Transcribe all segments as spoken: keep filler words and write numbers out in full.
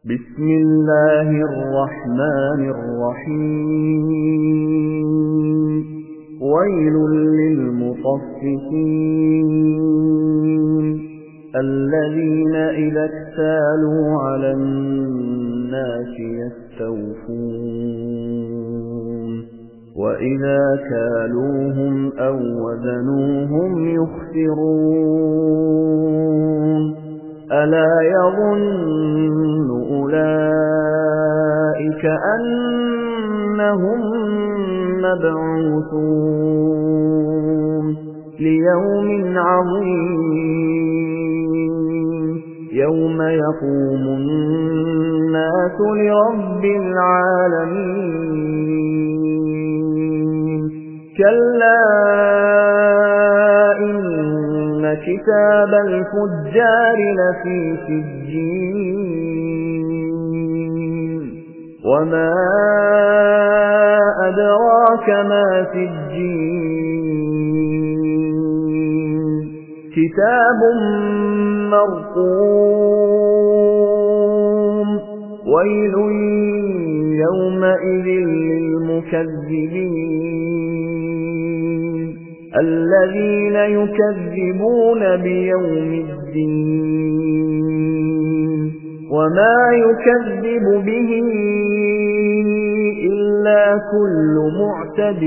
بسم الله الرحمن الرحيم ويل للمطففين الذين إذا اكتالوا على الناس يستوفون وإذا كالوهم أو وزنوهم يخسرون ألا يظن أولئك أنهم مبعوثون ليوم عظيم يوم يقوم الناس لرب العالمين كلا إن كتاب الفجار لفي سجين وما أدراك ما سجين كتاب مرقوم ويل يومئذ للمكذبين الذين يكذبون بيوم الدين وما يكذب به إلا كل معتد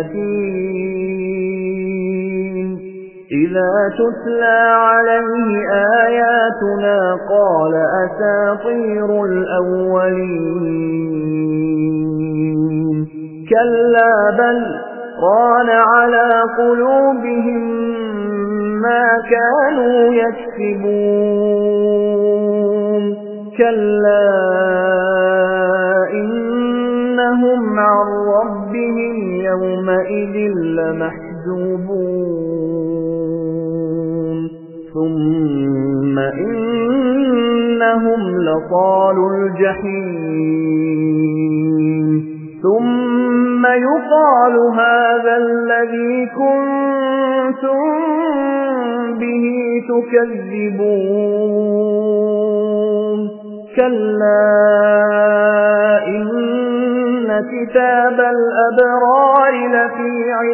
أثيم إذا تتلى عليه آياتنا قال أساطير الأولين كلا بل ران على قلوبهم ما كانوا يكسبون كلا إنهم عن ربهم يومئذ لمحجوبون ثم إنهم لصالوا الجحيم ثم يقال هذا الذي كنتم به تكذبون كلا إن كتاب الأبرار لفي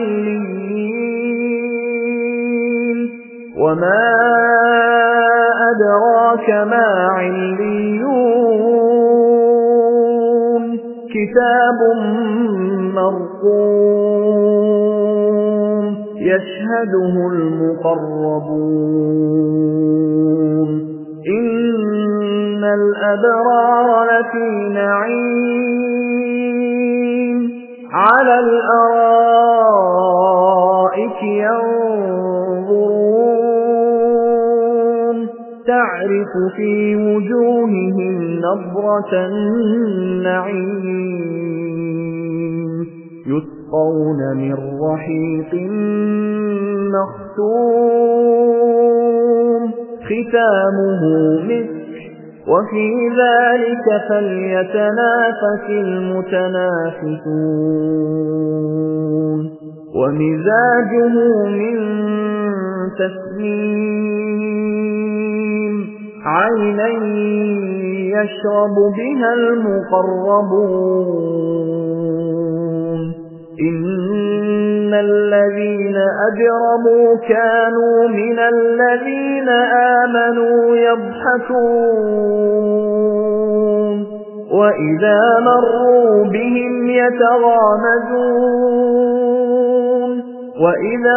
عليين وما أدراك ما عليون كتاب مرقوم يشهده المقربون إن الأبرار لفي نعيم على الأرائك ينظرون تعرف في وجوههم نضرة النعيم يسقون من رحيق مختوم ختامه مسك وفي ذلك فليتنافس المتنافسون ومزاجه من تسنيم عينا يشرب بها المقربون إن الذين أجرموا كانوا من الذين آمنوا يضحكون وإذا مروا بهم يتغامزون وإذا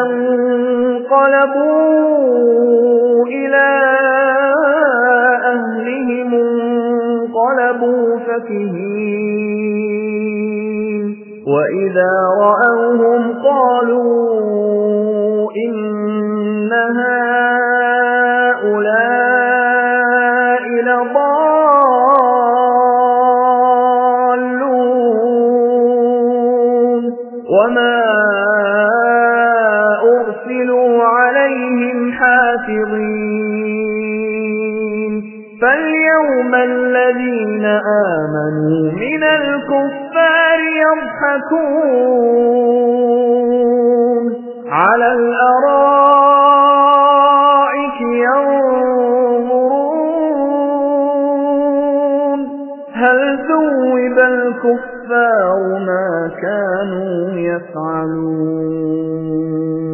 انقلبوا إلى أهلهم انقلبوا فكهين وإذا رأوهم قالوا إن هؤلاء لضالون وما أرسلوا عليهم حافظين فاليوم الذين آمنوا من الكفار يضحكون على الأرائك ينظرون الكفار ما كانوا يفعلون.